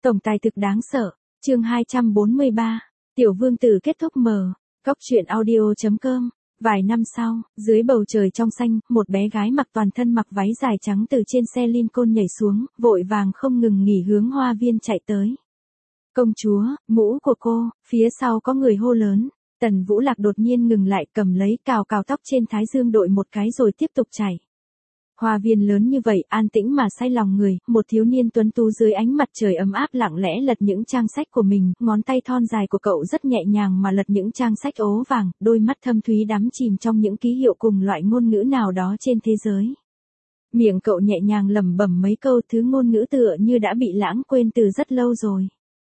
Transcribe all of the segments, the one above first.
Tổng tài thực đáng sợ. Chương 243. Tiểu vương tử kết thúc mờ. Góc truyện audio.com. Vài năm sau, dưới bầu trời trong xanh, một bé gái mặc toàn thân mặc váy dài trắng từ trên xe Lincoln nhảy xuống, vội vàng không ngừng nghỉ hướng hoa viên chạy tới. Công chúa, mũ của cô, phía sau có người hô lớn. Tần Vũ Lạc đột nhiên ngừng lại, cầm lấy cào cào tóc trên thái dương đội một cái rồi tiếp tục chạy. Hoa viên lớn như vậy, an tĩnh mà say lòng người, một thiếu niên tuấn tú dưới ánh mặt trời ấm áp lặng lẽ lật những trang sách của mình, ngón tay thon dài của cậu rất nhẹ nhàng mà lật những trang sách ố vàng, đôi mắt thâm thúy đắm chìm trong những ký hiệu cùng loại ngôn ngữ nào đó trên thế giới. Miệng cậu nhẹ nhàng lẩm bẩm mấy câu thứ ngôn ngữ tựa như đã bị lãng quên từ rất lâu rồi.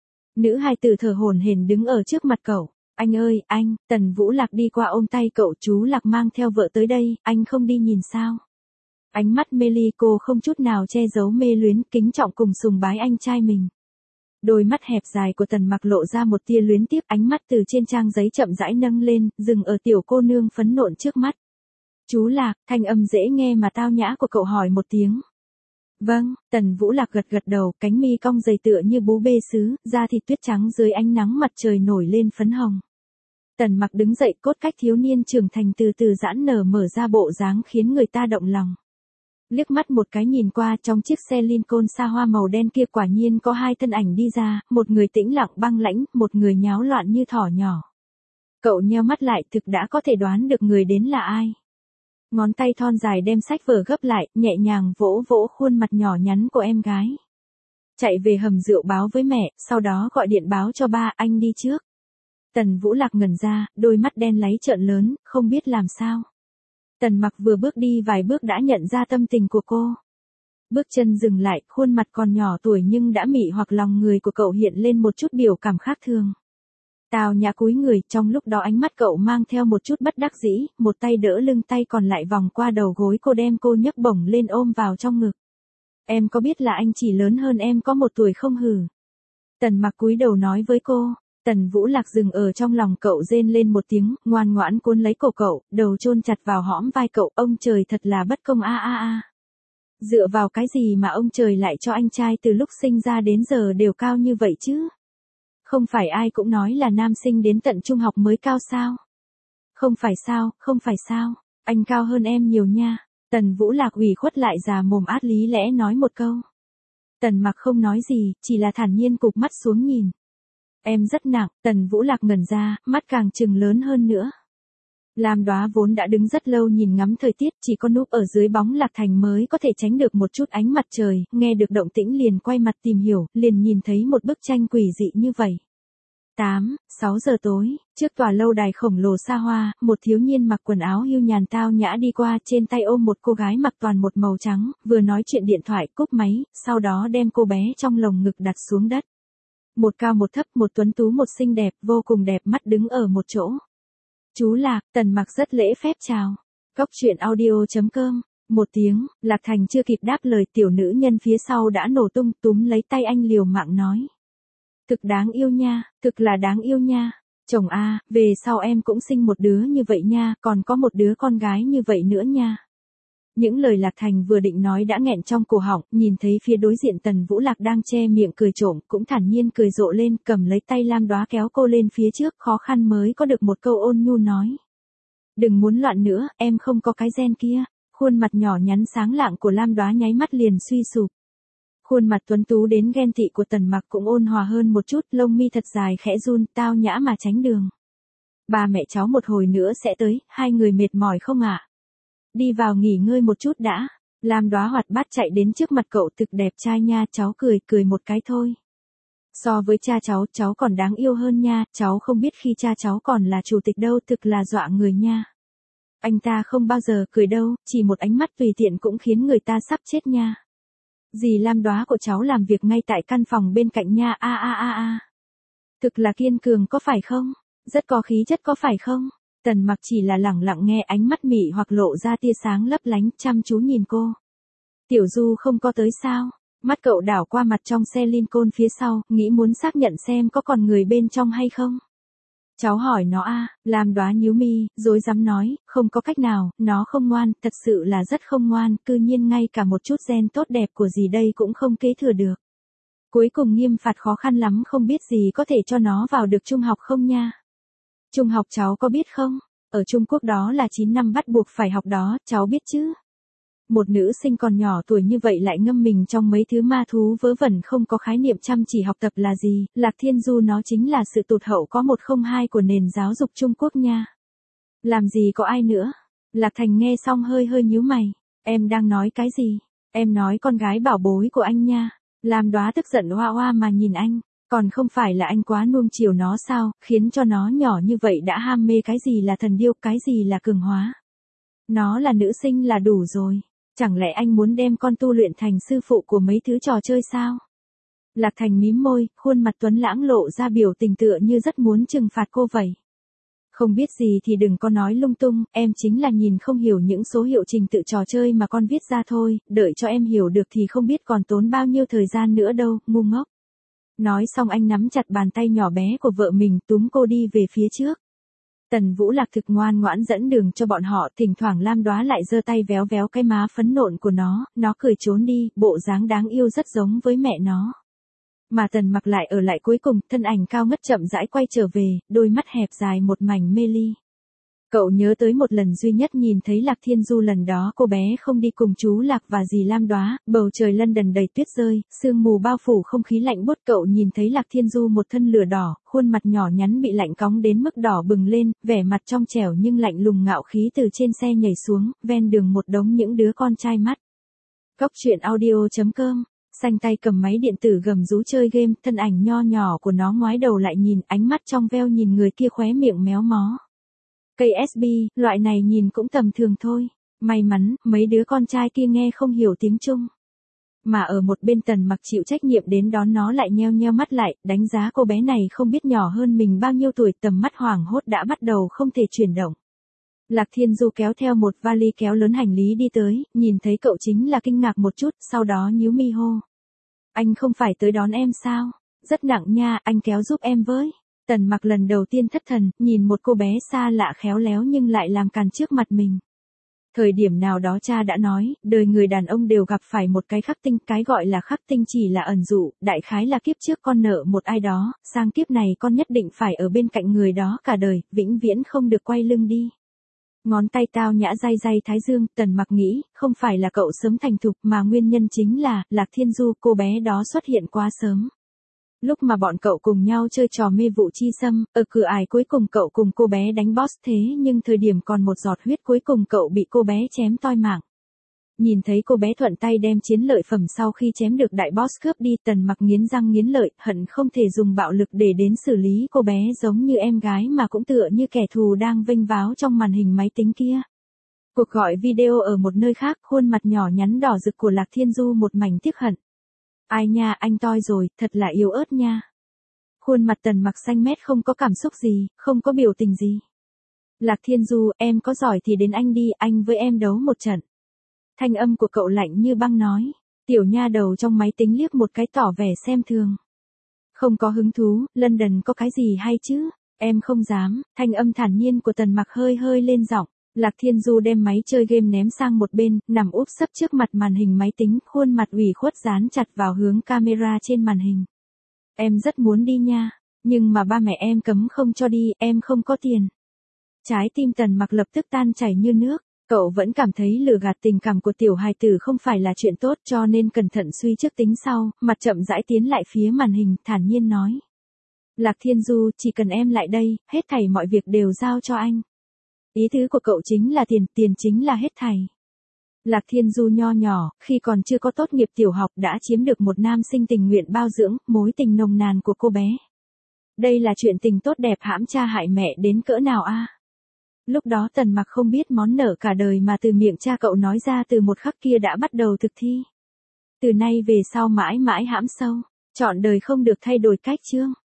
Nữ hài tử thở hổn hển đứng ở trước mặt cậu. Anh ơi, anh, Tần Vũ Lạc đi qua ôm tay cậu. Chú Lạc mang theo vợ tới đây, anh không đi nhìn sao? Ánh mắt mê ly cô không chút nào che giấu mê luyến, kính trọng cùng sùng bái anh trai mình. Đôi mắt hẹp dài của Tần Mặc lộ ra một tia luyến tiếc, ánh mắt từ trên trang giấy chậm rãi nâng lên, dừng ở tiểu cô nương phấn nộn trước mắt. Chú Lạc, thanh âm dễ nghe mà tao nhã của cậu hỏi một tiếng. Vâng, Tần Vũ Lạc gật gật đầu, cánh mi cong dày tựa như búp bê sứ, da thịt tuyết trắng dưới ánh nắng mặt trời nổi lên phấn hồng. Tần Mặc đứng dậy, cốt cách thiếu niên trưởng thành từ từ giãn nở mở ra bộ dáng khiến người ta động lòng. Liếc mắt một cái nhìn qua, trong chiếc xe Lincoln xa hoa màu đen kia quả nhiên có hai thân ảnh đi ra, một người tĩnh lặng băng lãnh, một người nháo loạn như thỏ nhỏ. Cậu nheo mắt lại, thực đã có thể đoán được người đến là ai. Ngón tay thon dài đem sách vở gấp lại, nhẹ nhàng vỗ vỗ khuôn mặt nhỏ nhắn của em gái. Chạy về hầm rượu báo với mẹ, sau đó gọi điện báo cho ba, anh đi trước. Tần Vũ Lạc ngẩn ra, đôi mắt đen láy trợn lớn, không biết làm sao. Tần Mặc vừa bước đi vài bước đã nhận ra tâm tình của cô. Bước chân dừng lại, khuôn mặt còn nhỏ tuổi nhưng đã mị hoặc lòng người của cậu hiện lên một chút biểu cảm khác thường. Tào Nhã cúi người, trong lúc đó ánh mắt cậu mang theo một chút bất đắc dĩ, một tay đỡ lưng tay còn lại vòng qua đầu gối cô đem cô nhấc bổng lên ôm vào trong ngực. Em có biết là anh chỉ lớn hơn em có 1 tuổi không hử? Tần Mặc cúi đầu nói với cô. Tần Vũ Lạc dừng ở trong lòng cậu rên lên một tiếng, ngoan ngoãn cuốn lấy cổ cậu, đầu chôn chặt vào hõm vai cậu. Ông trời thật là bất công a a a. Dựa vào cái gì mà ông trời lại cho anh trai từ lúc sinh ra đến giờ đều cao như vậy chứ? Không phải ai cũng nói là nam sinh đến tận trung học mới cao sao? Không phải sao, không phải sao, anh cao hơn em nhiều nha. Tần Vũ Lạc ủy khuất lại già mồm át lý lẽ nói một câu. Tần Mặc không nói gì, chỉ là thản nhiên cụp mắt xuống nhìn. Em rất nặng, Tần Vũ Lạc ngẩn ra, mắt càng trừng lớn hơn nữa. Lam Đóa vốn đã đứng rất lâu nhìn ngắm thời tiết, chỉ có núp ở dưới bóng Lạc Thành mới có thể tránh được một chút ánh mặt trời, nghe được động tĩnh liền quay mặt tìm hiểu, liền nhìn thấy một bức tranh quỷ dị như vậy. 6 giờ tối, trước tòa lâu đài khổng lồ xa hoa, một thiếu niên mặc quần áo hưu nhàn tao nhã đi qua, trên tay ôm một cô gái mặc toàn một màu trắng, vừa nói chuyện điện thoại cúp máy, sau đó đem cô bé trong lồng ngực đặt xuống đất. Một cao một thấp, một tuấn tú một xinh đẹp, vô cùng đẹp mắt đứng ở một chỗ. Chú Lạc, Tần Mặc rất lễ phép chào. Góc truyện audio.com. Một tiếng, Lạc Thành chưa kịp đáp lời, tiểu nữ nhân phía sau đã nổ tung, túm lấy tay anh liều mạng nói. Thực đáng yêu nha, thực là đáng yêu nha. Chồng a, về sau em cũng sinh một đứa như vậy nha, còn có một đứa con gái như vậy nữa nha. Những lời Lạc Thành vừa định nói đã nghẹn trong cổ họng, nhìn thấy phía đối diện Tần Vũ Lạc đang che miệng cười trộm, cũng thản nhiên cười rộ lên, cầm lấy tay Lam Đóa kéo cô lên phía trước, khó khăn mới có được một câu ôn nhu nói. Đừng muốn loạn nữa, em không có cái gen kia. Khuôn mặt nhỏ nhắn sáng lạng của Lam Đóa nháy mắt liền suy sụp. Khuôn mặt tuấn tú đến ghen tị của Tần Mặc cũng ôn hòa hơn một chút, lông mi thật dài khẽ run, tao nhã mà tránh đường. Ba mẹ cháu một hồi nữa sẽ tới, hai người mệt mỏi không ạ? Đi vào nghỉ ngơi một chút đã. Lam Đóa hoạt bát chạy đến trước mặt cậu, thực đẹp trai nha, cháu cười một cái thôi. So với cha cháu còn đáng yêu hơn nha, cháu không biết khi cha cháu còn là chủ tịch đâu, thực là dọa người nha. Anh ta không bao giờ cười đâu, chỉ một ánh mắt tùy tiện cũng khiến người ta sắp chết nha. Dì Lam Đóa của cháu làm việc ngay tại căn phòng bên cạnh nha, a. Thực là kiên cường có phải không? Rất có khí chất có phải không? Tần Mặc chỉ là lẳng lặng nghe, ánh mắt mị hoặc lộ ra tia sáng lấp lánh, chăm chú nhìn cô. Tiểu Du không có tới sao? Mắt cậu đảo qua mặt trong xe Lincoln phía sau, nghĩ muốn xác nhận xem có còn người bên trong hay không. Cháu hỏi nó a. Lam Đóa nhíu mi, rối rắm nói, không có cách nào, nó không ngoan, thật sự là rất không ngoan, cư nhiên ngay cả một chút gen tốt đẹp của gì đây cũng không kế thừa được. Cuối cùng nghiêm phạt khó khăn lắm không biết gì có thể cho nó vào được trung học không nha. Trung học cháu có biết không? Ở Trung Quốc đó là 9 năm bắt buộc phải học đó, cháu biết chứ? Một nữ sinh còn nhỏ tuổi như vậy lại ngâm mình trong mấy thứ ma thú vớ vẩn không có khái niệm chăm chỉ học tập là gì, Lạc Thiên Du nó chính là sự tụt hậu có 102 của nền giáo dục Trung Quốc nha. Làm gì có ai nữa? Lạc Thành nghe xong hơi hơi nhíu mày, em đang nói cái gì? Em nói con gái bảo bối của anh nha. Lam Đoá tức giận hoa hoa mà nhìn anh, còn không phải là anh quá nuông chiều nó sao, khiến cho nó nhỏ như vậy đã ham mê cái gì là thần điêu, cái gì là cường hóa. Nó là nữ sinh là đủ rồi. Chẳng lẽ anh muốn đem con tu luyện thành sư phụ của mấy thứ trò chơi sao? Lạc Thành mím môi, khuôn mặt tuấn lãng lộ ra biểu tình tựa như rất muốn trừng phạt cô vậy. Không biết gì thì đừng có nói lung tung, em chính là nhìn không hiểu những số hiệu trình tự trò chơi mà con viết ra thôi, đợi cho em hiểu được thì không biết còn tốn bao nhiêu thời gian nữa đâu, ngu ngốc. Nói xong anh nắm chặt bàn tay nhỏ bé của vợ mình túm cô đi về phía trước. Tần Vũ Lạc thực ngoan ngoãn dẫn đường cho bọn họ, thỉnh thoảng Lam Đoá lại giơ tay véo véo cái má phấn nộn của nó cười trốn đi, bộ dáng đáng yêu rất giống với mẹ nó. Mà Tần Mặc lại ở lại cuối cùng, thân ảnh cao ngất chậm rãi quay trở về, đôi mắt hẹp dài một mảnh mê ly. Cậu nhớ tới một lần duy nhất nhìn thấy Lạc Thiên Du, lần đó cô bé không đi cùng chú Lạc và dì Lam Đoá, bầu trời London đầy tuyết rơi, sương mù bao phủ không khí lạnh buốt, cậu nhìn thấy Lạc Thiên Du một thân lửa đỏ, khuôn mặt nhỏ nhắn bị lạnh cóng đến mức đỏ bừng lên, vẻ mặt trong trẻo nhưng lạnh lùng ngạo khí từ trên xe nhảy xuống, ven đường một đống những đứa con trai mắt. Cóc truyện audio.com, xanh tay cầm máy điện tử gầm rú chơi game, thân ảnh nho nhỏ của nó ngoái đầu lại nhìn, ánh mắt trong veo nhìn người kia khóe miệng méo mó. KSB, loại này nhìn cũng tầm thường thôi. May mắn, mấy đứa con trai kia nghe không hiểu tiếng Trung. Mà ở một bên Tần Mặc chịu trách nhiệm đến đón nó lại nheo nheo mắt lại, đánh giá cô bé này không biết nhỏ hơn mình bao nhiêu tuổi, tầm mắt hoảng hốt đã bắt đầu không thể chuyển động. Lạc Thiên Du kéo theo một vali kéo lớn hành lý đi tới, nhìn thấy cậu chính là kinh ngạc một chút, sau đó nhíu mi hô. Anh không phải tới đón em sao? Rất nặng nha, anh kéo giúp em với. Tần Mặc lần đầu tiên thất thần, nhìn một cô bé xa lạ khéo léo nhưng lại làm càn trước mặt mình. Thời điểm nào đó cha đã nói, đời người đàn ông đều gặp phải một cái khắc tinh, cái gọi là khắc tinh chỉ là ẩn dụ, đại khái là kiếp trước con nợ một ai đó, sang kiếp này con nhất định phải ở bên cạnh người đó cả đời, vĩnh viễn không được quay lưng đi. Ngón tay tao nhã day day thái dương, Tần Mặc nghĩ, không phải là cậu sớm thành thục mà nguyên nhân chính là, Lạc Thiên Du, cô bé đó xuất hiện quá sớm. Lúc mà bọn cậu cùng nhau chơi trò mê vụ chi xâm, ở cửa ải cuối cùng cậu cùng cô bé đánh boss, thế nhưng thời điểm còn một giọt huyết cuối cùng cậu bị cô bé chém toi mạng. Nhìn thấy cô bé thuận tay đem chiến lợi phẩm sau khi chém được đại boss cướp đi, Tần Mặc nghiến răng nghiến lợi, hận không thể dùng bạo lực để đến xử lý cô bé, giống như em gái mà cũng tựa như kẻ thù đang vênh váo trong màn hình máy tính kia. Cuộc gọi video ở một nơi khác, khuôn mặt nhỏ nhắn đỏ rực của Lạc Thiên Du một mảnh tiếc hận. Ai nha, anh toi rồi, thật là yếu ớt nha. Khuôn mặt Tần Mặc xanh mét không có cảm xúc gì, không có biểu tình gì. Lạc Thiên Du, em có giỏi thì đến anh đi, anh với em đấu một trận. Thanh âm của cậu lạnh như băng nói. Tiểu nha đầu trong máy tính liếc một cái tỏ vẻ xem thường. Không có hứng thú, London có cái gì hay chứ? Em không dám, thanh âm thản nhiên của Tần Mặc hơi hơi lên giọng. Lạc Thiên Du đem máy chơi game ném sang một bên, nằm úp sấp trước mặt màn hình máy tính, khuôn mặt ủy khuất dán chặt vào hướng camera trên màn hình. Em rất muốn đi nha, nhưng mà ba mẹ em cấm không cho đi, em không có tiền. Trái tim Tần Mặc lập tức tan chảy như nước, cậu vẫn cảm thấy lừa gạt tình cảm của tiểu hài tử không phải là chuyện tốt, cho nên cẩn thận suy trước tính sau, mặt chậm rãi tiến lại phía màn hình, thản nhiên nói. Lạc Thiên Du, chỉ cần em lại đây, hết thảy mọi việc đều giao cho anh. Ý tứ của cậu chính là tiền, tiền chính là hết thảy. Lạc Thiên Du nho nhỏ, khi còn chưa có tốt nghiệp tiểu học đã chiếm được một nam sinh tình nguyện bao dưỡng, mối tình nồng nàn của cô bé. Đây là chuyện tình tốt đẹp hãm cha hại mẹ đến cỡ nào a? Lúc đó Tần Mặc không biết món nợ cả đời mà từ miệng cha cậu nói ra từ một khắc kia đã bắt đầu thực thi. Từ nay về sau mãi mãi hãm sâu, trọn đời không được thay đổi cách chương.